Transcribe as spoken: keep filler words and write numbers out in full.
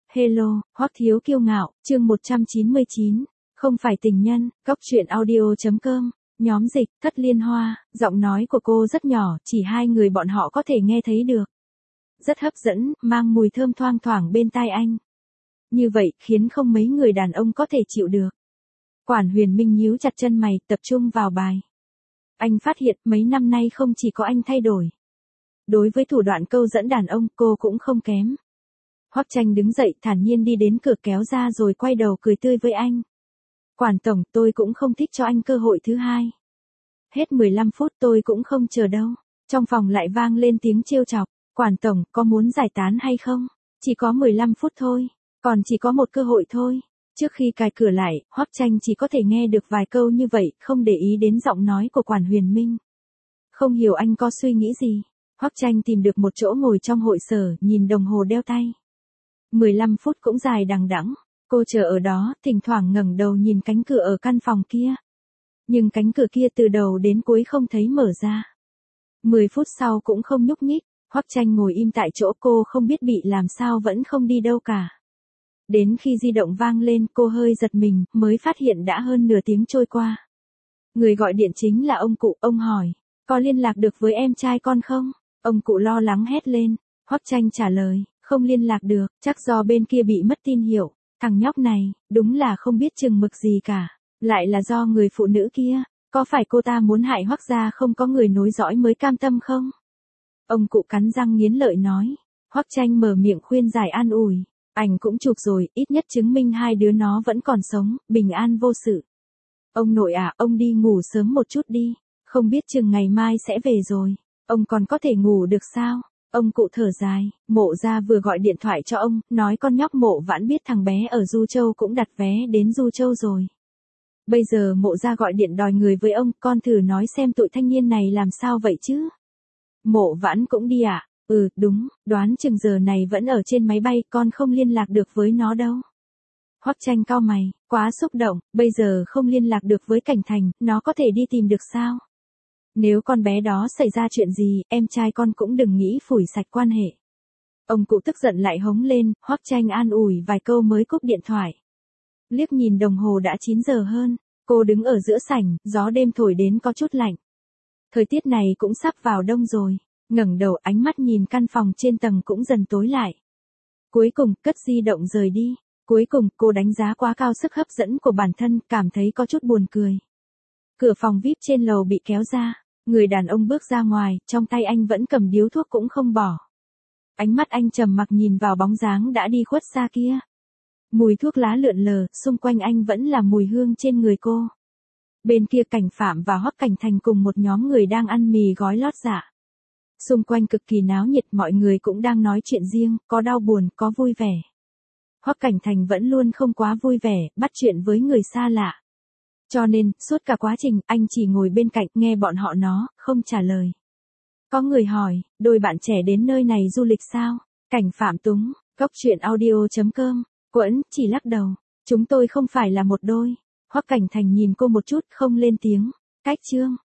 Hello, Hoắc Thiếu Kiêu Ngạo, chương một trăm chín mươi chín. Không phải tình nhân, Cóc truyện audio chấm com. Nhóm dịch, Thất Liên Hoa, giọng nói của cô rất nhỏ, chỉ hai người bọn họ có thể nghe thấy được. Rất hấp dẫn, mang mùi thơm thoang thoảng bên tai anh. Như vậy, khiến không mấy người đàn ông có thể chịu được. Quản Huyền Minh nhíu chặt chân mày, tập trung vào bài. Anh phát hiện mấy năm nay không chỉ có anh thay đổi. Đối với thủ đoạn câu dẫn đàn ông, cô cũng không kém. Hoắc Tranh đứng dậy thản nhiên đi đến cửa kéo ra rồi quay đầu cười tươi với anh. Quản tổng, tôi cũng không thích cho anh cơ hội thứ hai. Hết mười lăm phút tôi cũng không chờ đâu. Trong phòng lại vang lên tiếng trêu chọc. Quản tổng, có muốn giải tán hay không? Chỉ có mười lăm phút thôi. Còn chỉ có một cơ hội thôi. Trước khi cài cửa lại, Hoắc Tranh chỉ có thể nghe được vài câu như vậy, không để ý đến giọng nói của Quản Huyền Minh. Không hiểu anh có suy nghĩ gì. Hoắc Tranh tìm được một chỗ ngồi trong hội sở, nhìn đồng hồ đeo tay. mười lăm phút cũng dài đằng đẵng. Cô chờ ở đó, thỉnh thoảng ngẩng đầu nhìn cánh cửa ở căn phòng kia. Nhưng cánh cửa kia từ đầu đến cuối không thấy mở ra. mười phút sau cũng không nhúc nhích. Hoắc Tranh ngồi im tại chỗ, cô không biết bị làm sao vẫn không đi đâu cả. Đến khi di động vang lên, cô hơi giật mình, mới phát hiện đã hơn nửa tiếng trôi qua. Người gọi điện chính là ông cụ. Ông hỏi, có liên lạc được với em trai con không? Ông cụ lo lắng hét lên. Hoắc Tranh trả lời, không liên lạc được, chắc do bên kia bị mất tin hiệu. Thằng nhóc này, đúng là không biết chừng mực gì cả. Lại là do người phụ nữ kia, có phải cô ta muốn hại Hoắc gia không có người nối dõi mới cam tâm không? Ông cụ cắn răng nghiến lợi nói. Hoắc Tranh mở miệng khuyên giải an ủi. Ảnh cũng chụp rồi, ít nhất chứng minh hai đứa nó vẫn còn sống, bình an vô sự. Ông nội à, ông đi ngủ sớm một chút đi, không biết chừng ngày mai sẽ về rồi. Ông còn có thể ngủ được sao? Ông cụ thở dài. Mộ gia vừa gọi điện thoại cho ông, nói con nhóc Mộ Vãn biết thằng bé ở Du Châu cũng đặt vé đến Du Châu rồi. Bây giờ Mộ gia gọi điện đòi người với ông, con thử nói xem tụi thanh niên này làm sao vậy chứ? Mộ Vãn cũng đi à? Ừ, đúng, đoán chừng giờ này vẫn ở trên máy bay, con không liên lạc được với nó đâu. Hoắc Tranh cau mày, quá xúc động, bây giờ không liên lạc được với Cảnh Thành, nó có thể đi tìm được sao? Nếu con bé đó xảy ra chuyện gì, em trai con cũng đừng nghĩ phủi sạch quan hệ. Ông cụ tức giận lại hống lên, Hoắc Tranh an ủi vài câu mới cúp điện thoại. Liếc nhìn đồng hồ đã chín giờ hơn, cô đứng ở giữa sảnh, gió đêm thổi đến có chút lạnh. Thời tiết này cũng sắp vào đông rồi. Ngẩng đầu ánh mắt nhìn căn phòng trên tầng cũng dần tối lại. Cuối cùng, cất di động rời đi. Cuối cùng, cô đánh giá quá cao sức hấp dẫn của bản thân, cảm thấy có chút buồn cười. Cửa phòng vi ai pi trên lầu bị kéo ra. Người đàn ông bước ra ngoài, trong tay anh vẫn cầm điếu thuốc cũng không bỏ. Ánh mắt anh trầm mặc nhìn vào bóng dáng đã đi khuất xa kia. Mùi thuốc lá lượn lờ, xung quanh anh vẫn là mùi hương trên người cô. Bên kia Cảnh Phạm và Hoắc Cảnh Thành cùng một nhóm người đang ăn mì gói lót dạ. Xung quanh cực kỳ náo nhiệt, mọi người cũng đang nói chuyện riêng, có đau buồn, có vui vẻ. Hoắc Cảnh Thành vẫn luôn không quá vui vẻ, bắt chuyện với người xa lạ. Cho nên, suốt cả quá trình, anh chỉ ngồi bên cạnh, nghe bọn họ nói, không trả lời. Có người hỏi, đôi bạn trẻ đến nơi này du lịch sao? Cảnh Phạm túng, Cóc truyện audio chấm com, Quẫn, chỉ lắc đầu. Chúng tôi không phải là một đôi. Hoắc Cảnh Thành nhìn cô một chút, không lên tiếng. Cách chương.